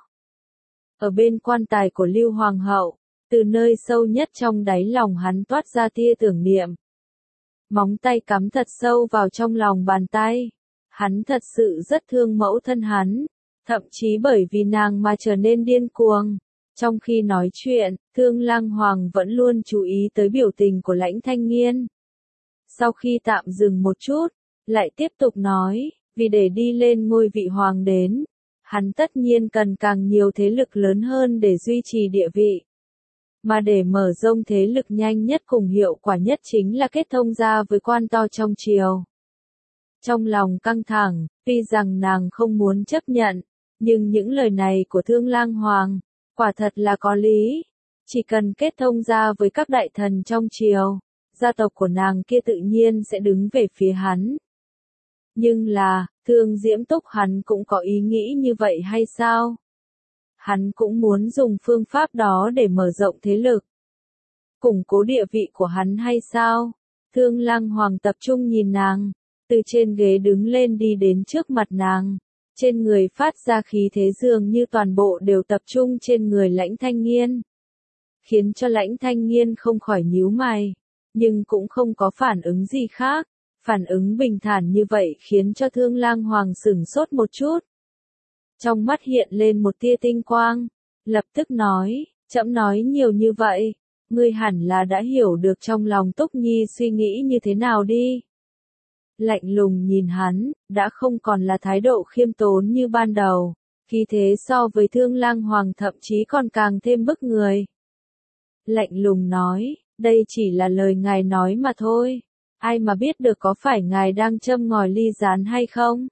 Ở bên quan tài của Lưu Hoàng hậu, từ nơi sâu nhất trong đáy lòng hắn toát ra tia tưởng niệm. Móng tay cắm thật sâu vào trong lòng bàn tay. Hắn thật sự rất thương mẫu thân hắn, thậm chí bởi vì nàng mà trở nên điên cuồng. Trong khi nói chuyện, Thương Lang Hoàng vẫn luôn chú ý tới biểu tình của Lãnh Thanh Nghiên. Sau khi tạm dừng một chút, lại tiếp tục nói, vì để đi lên ngôi vị hoàng đến, hắn tất nhiên cần càng nhiều thế lực lớn hơn để duy trì địa vị. Mà để mở rộng thế lực nhanh nhất cùng hiệu quả nhất chính là kết thông ra với quan to trong triều. Trong lòng căng thẳng, tuy rằng nàng không muốn chấp nhận, nhưng những lời này của Thương Lang Hoàng, quả thật là có lý. Chỉ cần kết thông ra với các đại thần trong triều, gia tộc của nàng kia tự nhiên sẽ đứng về phía hắn. Nhưng là, Thương Diễm Túc hắn cũng có ý nghĩ như vậy hay sao? Hắn cũng muốn dùng phương pháp đó để mở rộng thế lực, củng cố địa vị của hắn hay sao? Thương Lang Hoàng tập trung nhìn nàng, từ trên ghế đứng lên đi đến trước mặt nàng. Trên người phát ra khí thế dường như toàn bộ đều tập trung trên người Lãnh Thanh Nghiên. Khiến cho Lãnh Thanh Nghiên không khỏi nhíu mày, nhưng cũng không có phản ứng gì khác. Phản ứng bình thản như vậy khiến cho Thương Lang Hoàng sửng sốt một chút. Trong mắt hiện lên một tia tinh quang, lập tức nói, trẫm nói nhiều như vậy, ngươi hẳn là đã hiểu được trong lòng Túc Nhi suy nghĩ như thế nào đi. Lạnh lùng nhìn hắn, đã không còn là thái độ khiêm tốn như ban đầu, khí thế so với Thương Lang Hoàng thậm chí còn càng thêm bức người. Lạnh lùng nói, đây chỉ là lời ngài nói mà thôi, ai mà biết được có phải ngài đang châm ngòi ly gián hay không?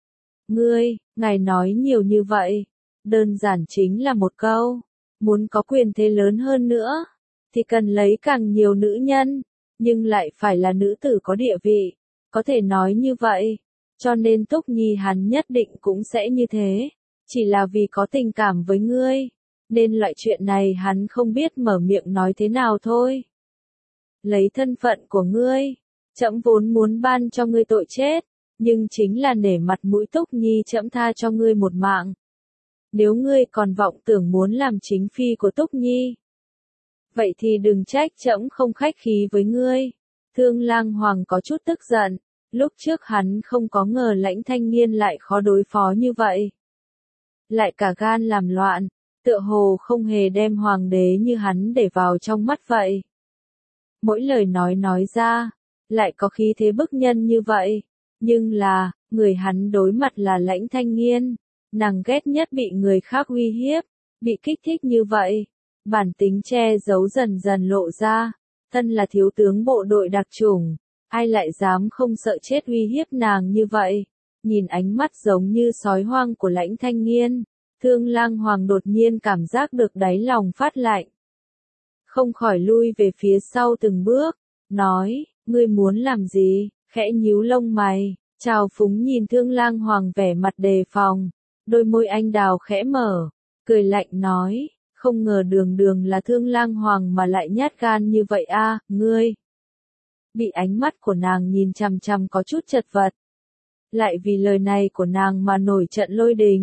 Ngài nói nhiều như vậy, đơn giản chính là một câu, muốn có quyền thế lớn hơn nữa, thì cần lấy càng nhiều nữ nhân, nhưng lại phải là nữ tử có địa vị, có thể nói như vậy, cho nên Túc Nhi hắn nhất định cũng sẽ như thế, chỉ là vì có tình cảm với ngươi, nên loại chuyện này hắn không biết mở miệng nói thế nào thôi. Lấy thân phận của ngươi, trẫm vốn muốn ban cho ngươi tội chết, nhưng chính là nể mặt mũi Túc Nhi trẫm tha cho ngươi một mạng. Nếu ngươi còn vọng tưởng muốn làm chính phi của Túc Nhi, vậy thì đừng trách trẫm không khách khí với ngươi. Thương Lang Hoàng có chút tức giận, lúc trước hắn không có ngờ Lãnh Thanh Nghiên lại khó đối phó như vậy. Lại cả gan làm loạn, tựa hồ không hề đem hoàng đế như hắn để vào trong mắt vậy. Mỗi lời nói ra, lại có khí thế bức nhân như vậy, nhưng là, người hắn đối mặt là Lãnh Thanh Nghiên, nàng ghét nhất bị người khác uy hiếp, bị kích thích như vậy, bản tính che giấu dần dần lộ ra, thân là thiếu tướng bộ đội đặc chủng, ai lại dám không sợ chết uy hiếp nàng như vậy, nhìn ánh mắt giống như sói hoang của Lãnh Thanh Nghiên, Thương Lang Hoàng đột nhiên cảm giác được đáy lòng phát lạnh. Không khỏi lui về phía sau từng bước, nói, ngươi muốn làm gì, khẽ nhíu lông mày, trào phúng nhìn Thương Lang Hoàng vẻ mặt đề phòng, đôi môi anh đào khẽ mở, cười lạnh nói, không ngờ đường là Thương Lang Hoàng mà lại nhát gan như vậy a, ngươi. Bị ánh mắt của nàng nhìn chằm chằm có chút chật vật. Lại vì lời này của nàng mà nổi trận lôi đình,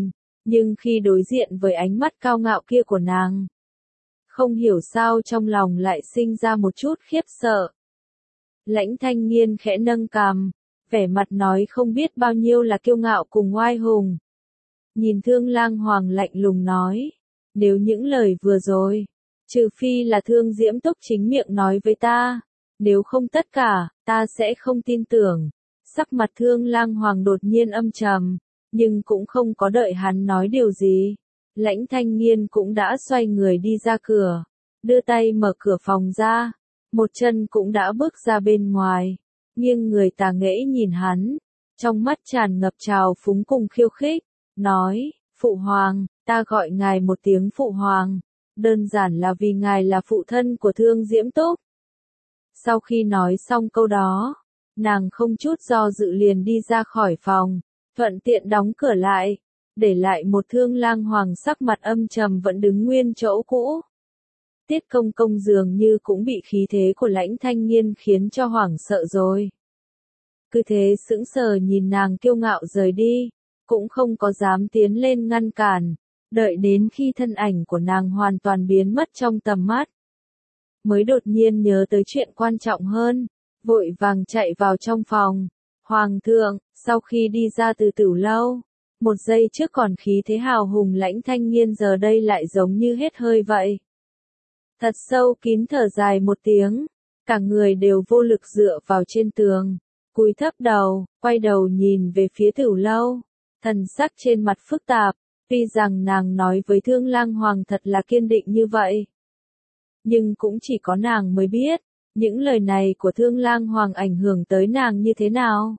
nhưng khi đối diện với ánh mắt cao ngạo kia của nàng, không hiểu sao trong lòng lại sinh ra một chút khiếp sợ. Lãnh Thanh Nghiên khẽ nâng cằm, vẻ mặt nói không biết bao nhiêu là kiêu ngạo cùng oai hùng. Nhìn Thương Lang Hoàng lạnh lùng nói, nếu những lời vừa rồi, trừ phi là Thương Diễm Túc chính miệng nói với ta, nếu không tất cả, ta sẽ không tin tưởng. Sắc mặt Thương Lang Hoàng đột nhiên âm trầm, nhưng cũng không có đợi hắn nói điều gì. Lãnh Thanh Nghiên cũng đã xoay người đi ra cửa, đưa tay mở cửa phòng ra, một chân cũng đã bước ra bên ngoài, nghiêng người tà nghễ nhìn hắn, trong mắt tràn ngập trào phúng cùng khiêu khích, nói, Phụ Hoàng, ta gọi ngài một tiếng Phụ Hoàng, đơn giản là vì ngài là phụ thân của Thương Diễm Túc. Sau khi nói xong câu đó, nàng không chút do dự liền đi ra khỏi phòng, thuận tiện đóng cửa lại, để lại một Thương Lang Hoàng sắc mặt âm trầm vẫn đứng nguyên chỗ cũ. Tiết Công Công dường như cũng bị khí thế của Lãnh Thanh Nghiên khiến cho hoảng sợ rồi. Cứ thế sững sờ nhìn nàng kiêu ngạo rời đi, cũng không có dám tiến lên ngăn cản, đợi đến khi thân ảnh của nàng hoàn toàn biến mất trong tầm mắt. Mới đột nhiên nhớ tới chuyện quan trọng hơn, vội vàng chạy vào trong phòng. Hoàng thượng, sau khi đi ra từ Tửu lâu, một giây trước còn khí thế hào hùng Lãnh Thanh Nghiên giờ đây lại giống như hết hơi vậy. Thật sâu kín thở dài một tiếng, cả người đều vô lực dựa vào trên tường, cúi thấp đầu, quay đầu nhìn về phía Tửu lâu, thần sắc trên mặt phức tạp, tuy rằng nàng nói với Thương Lang Hoàng thật là kiên định như vậy. Nhưng cũng chỉ có nàng mới biết, những lời này của Thương Lang Hoàng ảnh hưởng tới nàng như thế nào.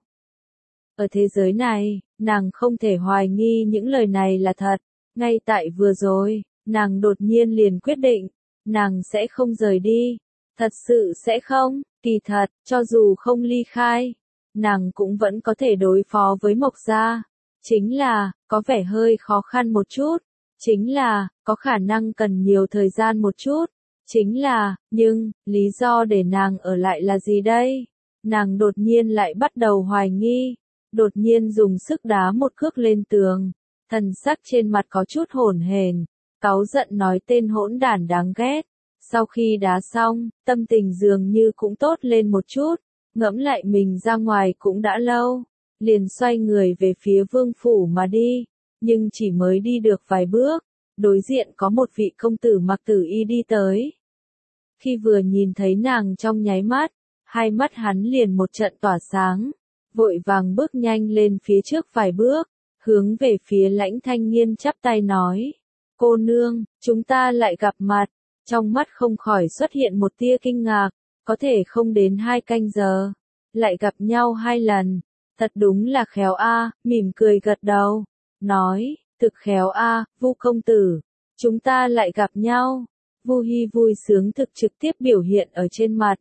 Ở thế giới này, nàng không thể hoài nghi những lời này là thật, ngay tại vừa rồi, nàng đột nhiên liền quyết định, nàng sẽ không rời đi, thật sự sẽ không, kỳ thật, cho dù không ly khai, nàng cũng vẫn có thể đối phó với Mộc Gia, chính là, có vẻ hơi khó khăn một chút, chính là, có khả năng cần nhiều thời gian một chút, chính là, nhưng, lý do để nàng ở lại là gì đây? Nàng đột nhiên lại bắt đầu hoài nghi, đột nhiên dùng sức đá một cước lên tường, thần sắc trên mặt có chút hỗn hển, cáu giận nói tên hỗn đản đáng ghét. Sau khi đá xong, tâm tình dường như cũng tốt lên một chút, ngẫm lại mình ra ngoài cũng đã lâu, liền xoay người về phía vương phủ mà đi, nhưng chỉ mới đi được vài bước, đối diện có một vị công tử mặc tử y đi tới. Khi vừa nhìn thấy nàng trong nháy mắt, hai mắt hắn liền một trận tỏa sáng, vội vàng bước nhanh lên phía trước vài bước, hướng về phía Lãnh Thanh Nghiên chắp tay nói, cô nương, chúng ta lại gặp mặt. Trong mắt không khỏi xuất hiện một tia kinh ngạc, có thể không đến 2 canh giờ, lại gặp nhau 2 lần, thật đúng là khéo a, mỉm cười gật đầu, nói, thực khéo a, Vu công tử, chúng ta lại gặp nhau. Vu Hi vui sướng thực trực tiếp biểu hiện ở trên mặt.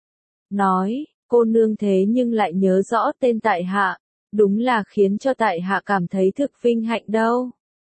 Nói, cô nương thế nhưng lại nhớ rõ tên tại hạ, đúng là khiến cho tại hạ cảm thấy thực vinh hạnh đâu.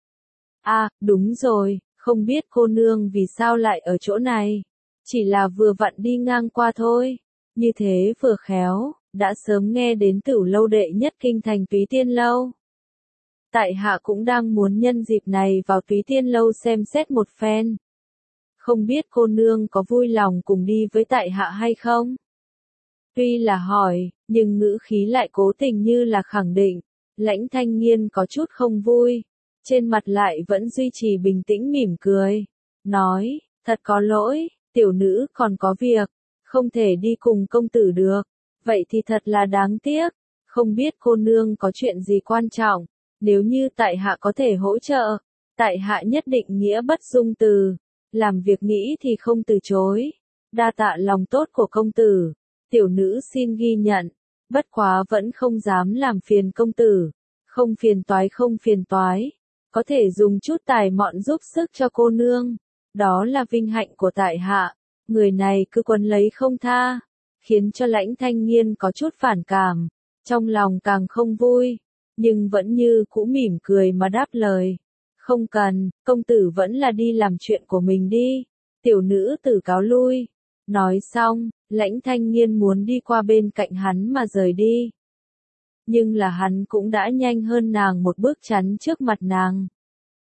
A, đúng rồi. Không biết cô nương vì sao lại ở chỗ này, chỉ là vừa vặn đi ngang qua thôi, như thế vừa khéo, đã sớm nghe đến Tửu lâu đệ nhất kinh thành Túy Tiên lâu. Tại hạ cũng đang muốn nhân dịp này vào Túy Tiên lâu xem xét một phen. Không biết cô nương có vui lòng cùng đi với tại hạ hay không? Tuy là hỏi, nhưng ngữ khí lại cố tình như là khẳng định, Lãnh Thanh Nghiên có chút không vui. Trên mặt lại vẫn duy trì bình tĩnh mỉm cười, nói, thật có lỗi, tiểu nữ còn có việc, không thể đi cùng công tử được, vậy thì thật là đáng tiếc, không biết cô nương có chuyện gì quan trọng, nếu như tại hạ có thể hỗ trợ, tại hạ nhất định nghĩa bất dung từ, làm việc nghĩ thì không từ chối, đa tạ lòng tốt của công tử, tiểu nữ xin ghi nhận, bất quá vẫn không dám làm phiền công tử, không phiền toái. Có thể dùng chút tài mọn giúp sức cho cô nương, đó là vinh hạnh của tại hạ, người này cứ quấn lấy không tha, khiến cho Lãnh Thanh Nghiên có chút phản cảm, trong lòng càng không vui, nhưng vẫn như cũ mỉm cười mà đáp lời, không cần, công tử vẫn là đi làm chuyện của mình đi, tiểu nữ tử cáo lui. Nói xong, Lãnh Thanh Nghiên muốn đi qua bên cạnh hắn mà rời đi. Nhưng là hắn cũng đã nhanh hơn nàng một bước chắn trước mặt nàng.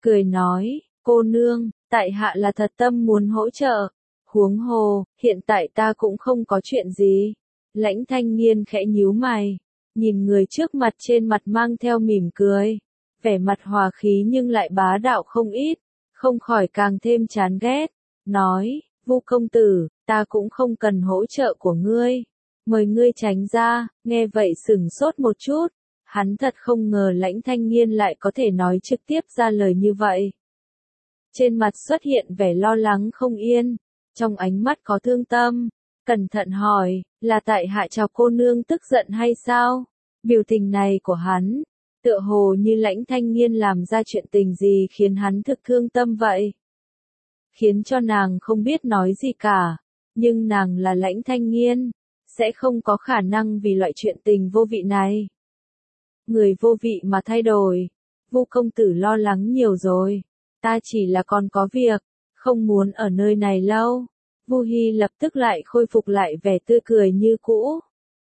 cười nói, cô nương, tại hạ là thật tâm muốn hỗ trợ. Huống hồ, hiện tại ta cũng không có chuyện gì. Lãnh Thanh Nghiên khẽ nhíu mày, nhìn người trước mặt trên mặt mang theo mỉm cười, vẻ mặt hòa khí nhưng lại bá đạo không ít, không khỏi càng thêm chán ghét, nói, Vu công tử, ta cũng không cần hỗ trợ của ngươi, mời ngươi tránh ra. Nghe vậy sửng sốt một chút, hắn thật không ngờ Lãnh Thanh Nghiên lại có thể nói trực tiếp ra lời như vậy. Trên mặt xuất hiện vẻ lo lắng không yên, trong ánh mắt có thương tâm, cẩn thận hỏi, là tại hạ chào cô nương tức giận hay sao? Biểu tình này của hắn, tựa hồ như Lãnh Thanh Nghiên làm ra chuyện tình gì khiến hắn thực thương tâm vậy. Khiến cho nàng không biết nói gì cả, nhưng nàng là Lãnh Thanh Nghiên, sẽ không có khả năng vì loại chuyện tình vô vị này. Người vô vị mà thay đổi, Vu công tử lo lắng nhiều rồi, ta chỉ là còn có việc, không muốn ở nơi này lâu. Vu Hi lập tức lại khôi phục lại vẻ tươi cười như cũ.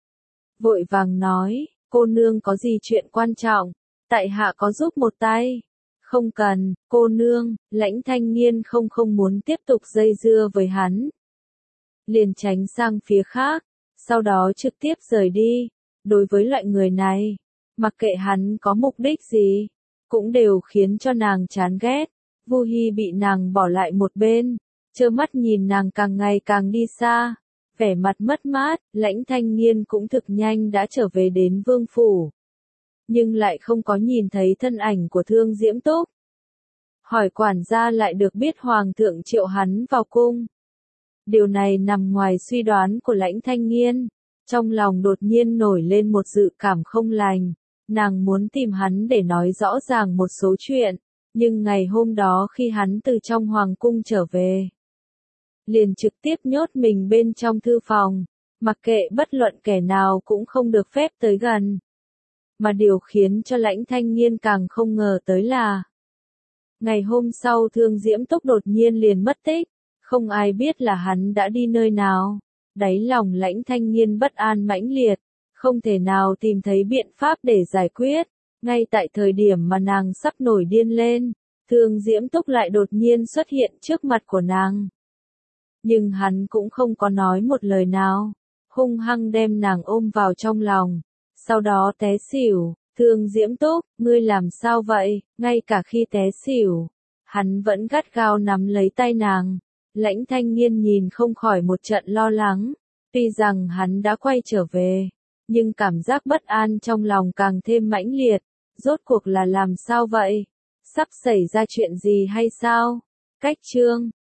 Vội vàng nói, cô nương có gì chuyện quan trọng, tại hạ có giúp một tay. Không cần, cô nương. Lãnh Thanh Nghiên không muốn tiếp tục dây dưa với hắn. Liền tránh sang phía khác, sau đó trực tiếp rời đi. Đối với loại người này, mặc kệ hắn có mục đích gì, cũng đều khiến cho nàng chán ghét. Vu Hi bị nàng bỏ lại một bên, trơ mắt nhìn nàng càng ngày càng đi xa, vẻ mặt mất mát. Lãnh Thanh Nghiên cũng thực nhanh đã trở về đến vương phủ, nhưng lại không có nhìn thấy thân ảnh của Thương Diễm Túc. Hỏi quản gia lại được biết hoàng thượng triệu hắn vào cung. Điều này nằm ngoài suy đoán của Lãnh Thanh Nghiên, trong lòng đột nhiên nổi lên một dự cảm không lành, nàng muốn tìm hắn để nói rõ ràng một số chuyện, nhưng ngày hôm đó khi hắn từ trong hoàng cung trở về, liền trực tiếp nhốt mình bên trong thư phòng, mặc kệ bất luận kẻ nào cũng không được phép tới gần. Mà điều khiến cho Lãnh Thanh Nghiên càng không ngờ tới là, ngày hôm sau Thương Diễm Túc đột nhiên liền mất tích, không ai biết là hắn đã đi nơi nào. Đáy lòng Lãnh Thanh Nghiên bất an mãnh liệt, không thể nào tìm thấy biện pháp để giải quyết. Ngay tại thời điểm mà nàng sắp nổi điên lên, Thương Diễm Túc lại đột nhiên xuất hiện trước mặt của nàng. Nhưng hắn cũng không có nói một lời nào, hung hăng đem nàng ôm vào trong lòng, sau đó té xỉu. Thương Diễm Túc, ngươi làm sao vậy? Ngay cả khi té xỉu, hắn vẫn gắt gao nắm lấy tay nàng. Lãnh Thanh Nghiên nhìn không khỏi một trận lo lắng, tuy rằng hắn đã quay trở về, nhưng cảm giác bất an trong lòng càng thêm mãnh liệt. Rốt cuộc là làm sao vậy? Sắp xảy ra chuyện gì hay sao? Cách chương